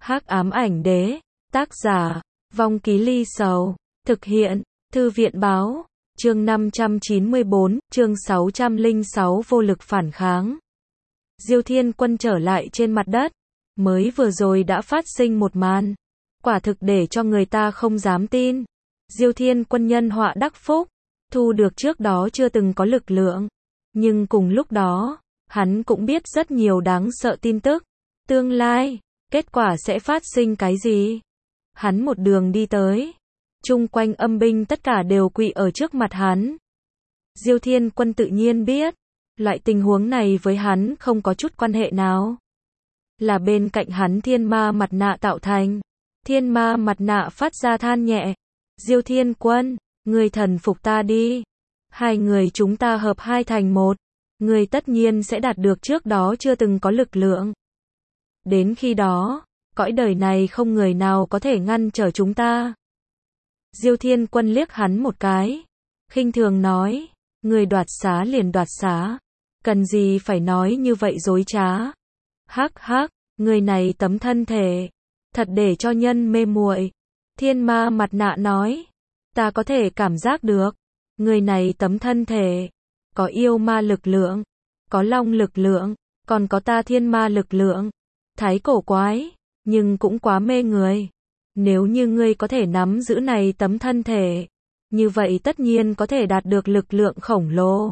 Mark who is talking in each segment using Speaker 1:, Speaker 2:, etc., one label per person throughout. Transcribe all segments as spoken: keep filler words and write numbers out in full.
Speaker 1: Hắc ám ảnh đế, tác giả, Vong Ký Ly Sầu, thực hiện, Thư viện báo, chương năm trăm chín mươi bốn, chương sáu trăm lẻ sáu vô lực phản kháng. Diêu Thiên Quân trở lại trên mặt đất, mới vừa rồi đã phát sinh một màn, quả thực để cho người ta không dám tin. Diêu Thiên Quân nhân họa đắc phúc, thu được trước đó chưa từng có lực lượng, nhưng cùng lúc đó, hắn cũng biết rất nhiều đáng sợ tin tức. Tương lai, kết quả sẽ phát sinh cái gì? Hắn một đường đi tới, chung quanh âm binh tất cả đều quỳ ở trước mặt hắn. Diêu Thiên Quân tự nhiên biết, loại tình huống này với hắn không có chút quan hệ nào. Là bên cạnh hắn thiên ma mặt nạ tạo thành. Thiên ma mặt nạ phát ra than nhẹ. Diêu Thiên Quân, người thần phục ta đi. Hai người chúng ta hợp hai thành một. Người tất nhiên sẽ đạt được trước đó chưa từng có lực lượng. Đến khi đó, cõi đời này không người nào có thể ngăn trở chúng ta. Diêu Thiên Quân liếc hắn một cái, khinh thường nói, người đoạt xá liền đoạt xá, cần gì phải nói như vậy dối trá. Hắc hắc, người này tấm thân thể, thật để cho nhân mê muội. Thiên ma mặt nạ nói, ta có thể cảm giác được, người này tấm thân thể, có yêu ma lực lượng, có long lực lượng, còn có ta thiên ma lực lượng. Thái cổ quái, nhưng cũng quá mê người. Nếu như ngươi có thể nắm giữ này tấm thân thể, như vậy tất nhiên có thể đạt được lực lượng khổng lồ.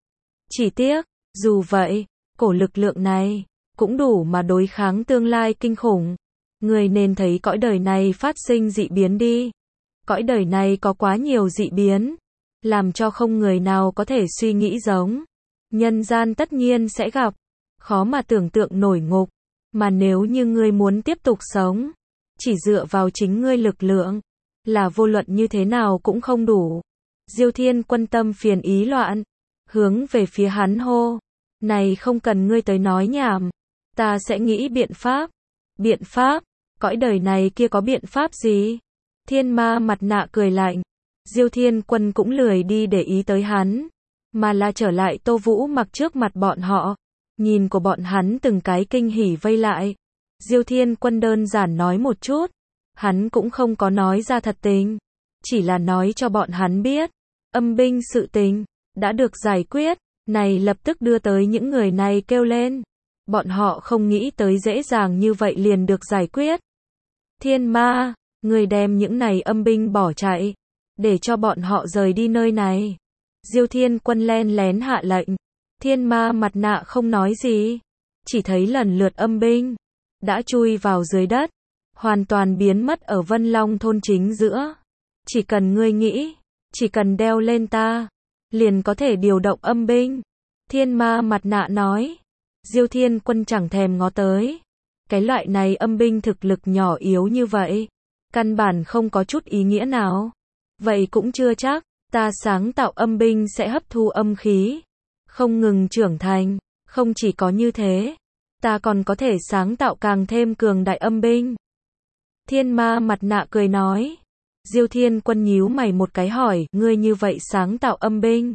Speaker 1: Chỉ tiếc, dù vậy, cổ lực lượng này, cũng đủ mà đối kháng tương lai kinh khủng. Ngươi nên thấy cõi đời này phát sinh dị biến đi. Cõi đời này có quá nhiều dị biến, làm cho không người nào có thể suy nghĩ giống. Nhân gian tất nhiên sẽ gặp, khó mà tưởng tượng nổi ngục. Mà nếu như ngươi muốn tiếp tục sống, chỉ dựa vào chính ngươi lực lượng, là vô luận như thế nào cũng không đủ. Diêu Thiên Quân tâm phiền ý loạn, hướng về phía hắn hô, này không cần ngươi tới nói nhảm, ta sẽ nghĩ biện pháp. Biện pháp? Cõi đời này kia có biện pháp gì? Thiên ma mặt nạ cười lạnh. Diêu Thiên Quân cũng lười đi để ý tới hắn, mà là trở lại Tô Vũ Mặc trước mặt bọn họ. Nhìn của bọn hắn từng cái kinh hỉ vây lại. Diêu Thiên Quân đơn giản nói một chút, hắn cũng không có nói ra thật tình, chỉ là nói cho bọn hắn biết, âm binh sự tình đã được giải quyết, này lập tức đưa tới những người này kêu lên. Bọn họ không nghĩ tới dễ dàng như vậy liền được giải quyết. Thiên ma, người đem những này âm binh bỏ chạy, để cho bọn họ rời đi nơi này. Diêu Thiên Quân len lén hạ lệnh. Thiên ma mặt nạ không nói gì, chỉ thấy lần lượt âm binh đã chui vào dưới đất, hoàn toàn biến mất ở Vân Long thôn chính giữa. Chỉ cần ngươi nghĩ, chỉ cần đeo lên ta, liền có thể điều động âm binh. Thiên ma mặt nạ nói. Diêu Thiên Quân chẳng thèm ngó tới. Cái loại này âm binh thực lực nhỏ yếu như vậy, căn bản không có chút ý nghĩa nào. Vậy cũng chưa chắc, ta sáng tạo âm binh sẽ hấp thu âm khí, không ngừng trưởng thành. Không chỉ có như thế, ta còn có thể sáng tạo càng thêm cường đại âm binh. Thiên ma mặt nạ cười nói. Diêu Thiên Quân nhíu mày một cái hỏi, ngươi như vậy sáng tạo âm binh,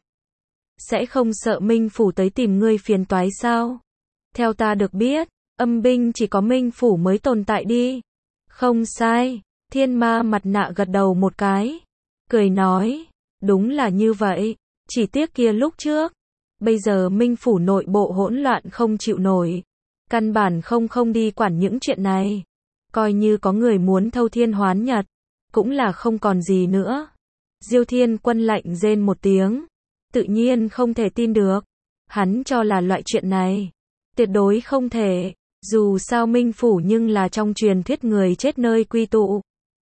Speaker 1: sẽ không sợ Minh Phủ tới tìm ngươi phiền toái sao? Theo ta được biết, âm binh chỉ có Minh Phủ mới tồn tại đi. Không sai, thiên ma mặt nạ gật đầu một cái, cười nói, đúng là như vậy, chỉ tiếc kia lúc trước. Bây giờ Minh Phủ nội bộ hỗn loạn không chịu nổi, căn bản không không đi quản những chuyện này. Coi như có người muốn thâu thiên hoán nhật, cũng là không còn gì nữa. Diêu Thiên Quân lạnh rên một tiếng, tự nhiên không thể tin được. Hắn cho là loại chuyện này, tuyệt đối không thể, dù sao Minh Phủ nhưng là trong truyền thuyết người chết nơi quy tụ.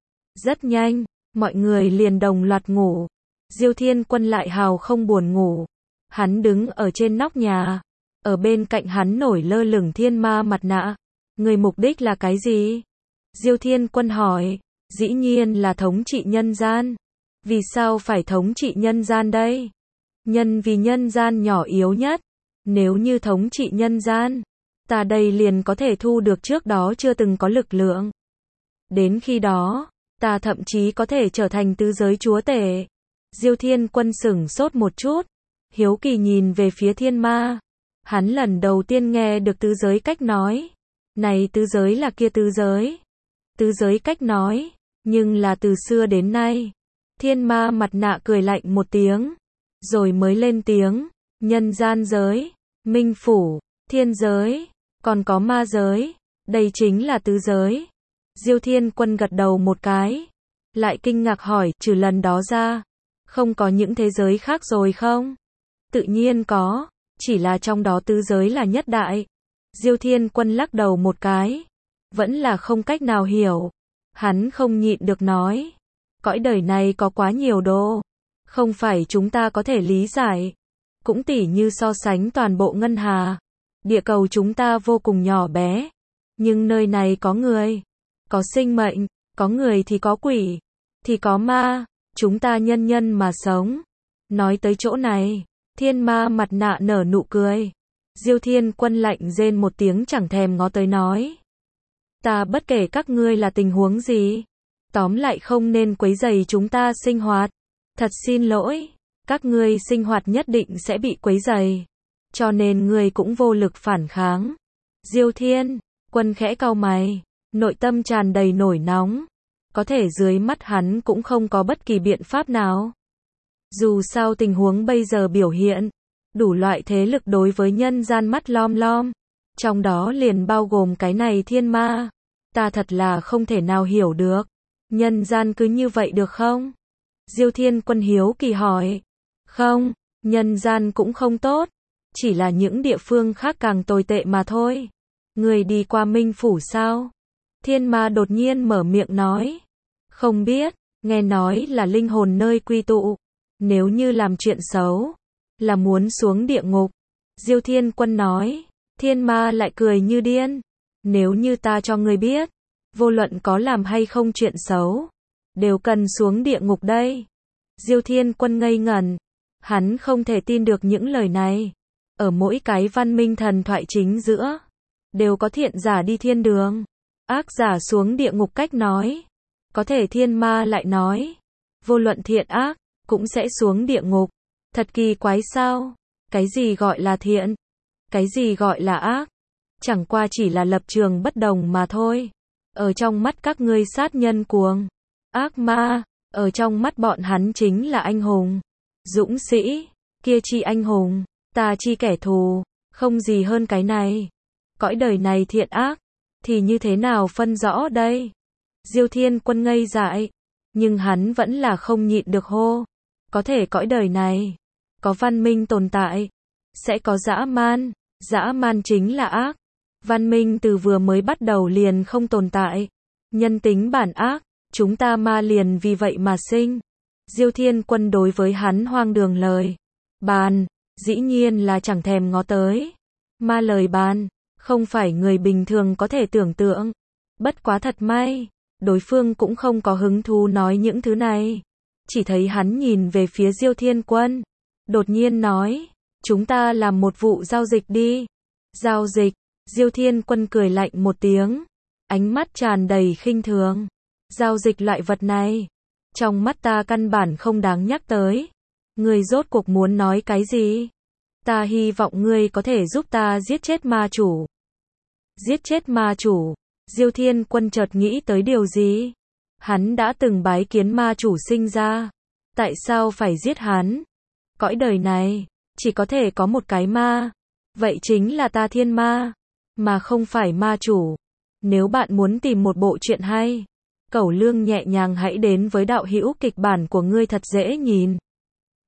Speaker 1: Rất nhanh, mọi người liền đồng loạt ngủ. Diêu Thiên Quân lại hào không buồn ngủ. Hắn đứng ở trên nóc nhà, ở bên cạnh hắn nổi lơ lửng thiên ma mặt nạ. Người mục đích là cái gì? Diêu Thiên Quân hỏi. Dĩ nhiên là thống trị nhân gian. Vì sao phải thống trị nhân gian đây? Nhân vì nhân gian nhỏ yếu nhất. Nếu như thống trị nhân gian, ta đây liền có thể thu được trước đó chưa từng có lực lượng. Đến khi đó, ta thậm chí có thể trở thành tứ giới chúa tể. Diêu Thiên Quân sửng sốt một chút, hiếu kỳ nhìn về phía thiên ma. Hắn lần đầu tiên nghe được tứ giới cách nói. Này tứ giới là kia tứ giới. tứ giới cách nói, nhưng là từ xưa đến nay. Thiên ma mặt nạ cười lạnh một tiếng, rồi mới lên tiếng, nhân gian giới, minh phủ, thiên giới, còn có ma giới, đây chính là tứ giới. Diêu Thiên Quân gật đầu một cái, lại kinh ngạc hỏi, trừ lần đó ra, không có những thế giới khác rồi không? Tự nhiên có, chỉ là trong đó tứ giới là nhất đại. Diêu Thiên Quân lắc đầu một cái, vẫn là không cách nào hiểu. Hắn không nhịn được nói, cõi đời này có quá nhiều đồ, không phải chúng ta có thể lý giải. Cũng tỉ như so sánh toàn bộ ngân hà, địa cầu chúng ta vô cùng nhỏ bé, nhưng nơi này có người, có sinh mệnh, có người thì có quỷ, thì có ma, chúng ta nhân nhân mà sống. Nói tới chỗ này, thiên ma mặt nạ nở nụ cười. Diêu Thiên Quân lạnh rên một tiếng chẳng thèm ngó tới nói, ta bất kể các ngươi là tình huống gì, tóm lại không nên quấy rầy chúng ta sinh hoạt. Thật xin lỗi, các ngươi sinh hoạt nhất định sẽ bị quấy rầy, cho nên ngươi cũng vô lực phản kháng. Diêu Thiên Quân khẽ cau mày, nội tâm tràn đầy nổi nóng, có thể dưới mắt hắn cũng không có bất kỳ biện pháp nào. Dù sao tình huống bây giờ biểu hiện, đủ loại thế lực đối với nhân gian mắt lom lom, trong đó liền bao gồm cái này thiên ma. Ta thật là không thể nào hiểu được, nhân gian cứ như vậy được không? Diêu Thiên Quân hiếu kỳ hỏi. Không, nhân gian cũng không tốt, chỉ là những địa phương khác càng tồi tệ mà thôi. Người đi qua Minh Phủ sao? Thiên ma đột nhiên mở miệng nói. Không biết, nghe nói là linh hồn nơi quy tụ, nếu như làm chuyện xấu, là muốn xuống địa ngục. Diêu Thiên Quân nói. Thiên ma lại cười như điên. Nếu như ta cho ngươi biết, vô luận có làm hay không chuyện xấu, đều cần xuống địa ngục đây. Diêu Thiên Quân ngây ngẩn, hắn không thể tin được những lời này. Ở mỗi cái văn minh thần thoại chính giữa, đều có thiện giả đi thiên đường, ác giả xuống địa ngục cách nói. Có thể thiên ma lại nói, vô luận thiện ác, cũng sẽ xuống địa ngục. Thật kỳ quái sao? Cái gì gọi là thiện? Cái gì gọi là ác? Chẳng qua chỉ là lập trường bất đồng mà thôi. Ở trong mắt các ngươi sát nhân cuồng, ác ma, ở trong mắt bọn hắn chính là anh hùng, dũng sĩ, kia chi anh hùng, ta chi kẻ thù, không gì hơn cái này. Cõi đời này thiện ác, thì như thế nào phân rõ đây? Diêu Thiên Quân ngây dại, nhưng hắn vẫn là không nhịn được hô. Có thể cõi đời này, có văn minh tồn tại, sẽ có dã man, dã man chính là ác. Văn minh từ vừa mới bắt đầu liền không tồn tại. Nhân tính bản ác, chúng ta ma liền vì vậy mà sinh. Diêu Thiên Quân đối với hắn hoang đường lời bàn, dĩ nhiên là chẳng thèm ngó tới. Ma lời bàn, không phải người bình thường có thể tưởng tượng. Bất quá thật may, đối phương cũng không có hứng thú nói những thứ này. Chỉ thấy hắn nhìn về phía Diêu Thiên Quân, đột nhiên nói, chúng ta làm một vụ giao dịch đi. Giao dịch? Diêu Thiên Quân cười lạnh một tiếng, ánh mắt tràn đầy khinh thường. Giao dịch loại vật này, trong mắt ta căn bản không đáng nhắc tới. Ngươi rốt cuộc muốn nói cái gì? Ta hy vọng ngươi có thể giúp ta giết chết ma chủ. Giết chết ma chủ? Diêu Thiên Quân chợt nghĩ tới điều gì? Hắn đã từng bái kiến ma chủ sinh ra, tại sao phải giết hắn? Cõi đời này, chỉ có thể có một cái ma, vậy chính là ta thiên ma, mà không phải ma chủ. Nếu bạn muốn tìm một bộ truyện hay, Cẩu Lương nhẹ nhàng hãy đến với đạo hữu kịch bản của ngươi thật dễ nhìn.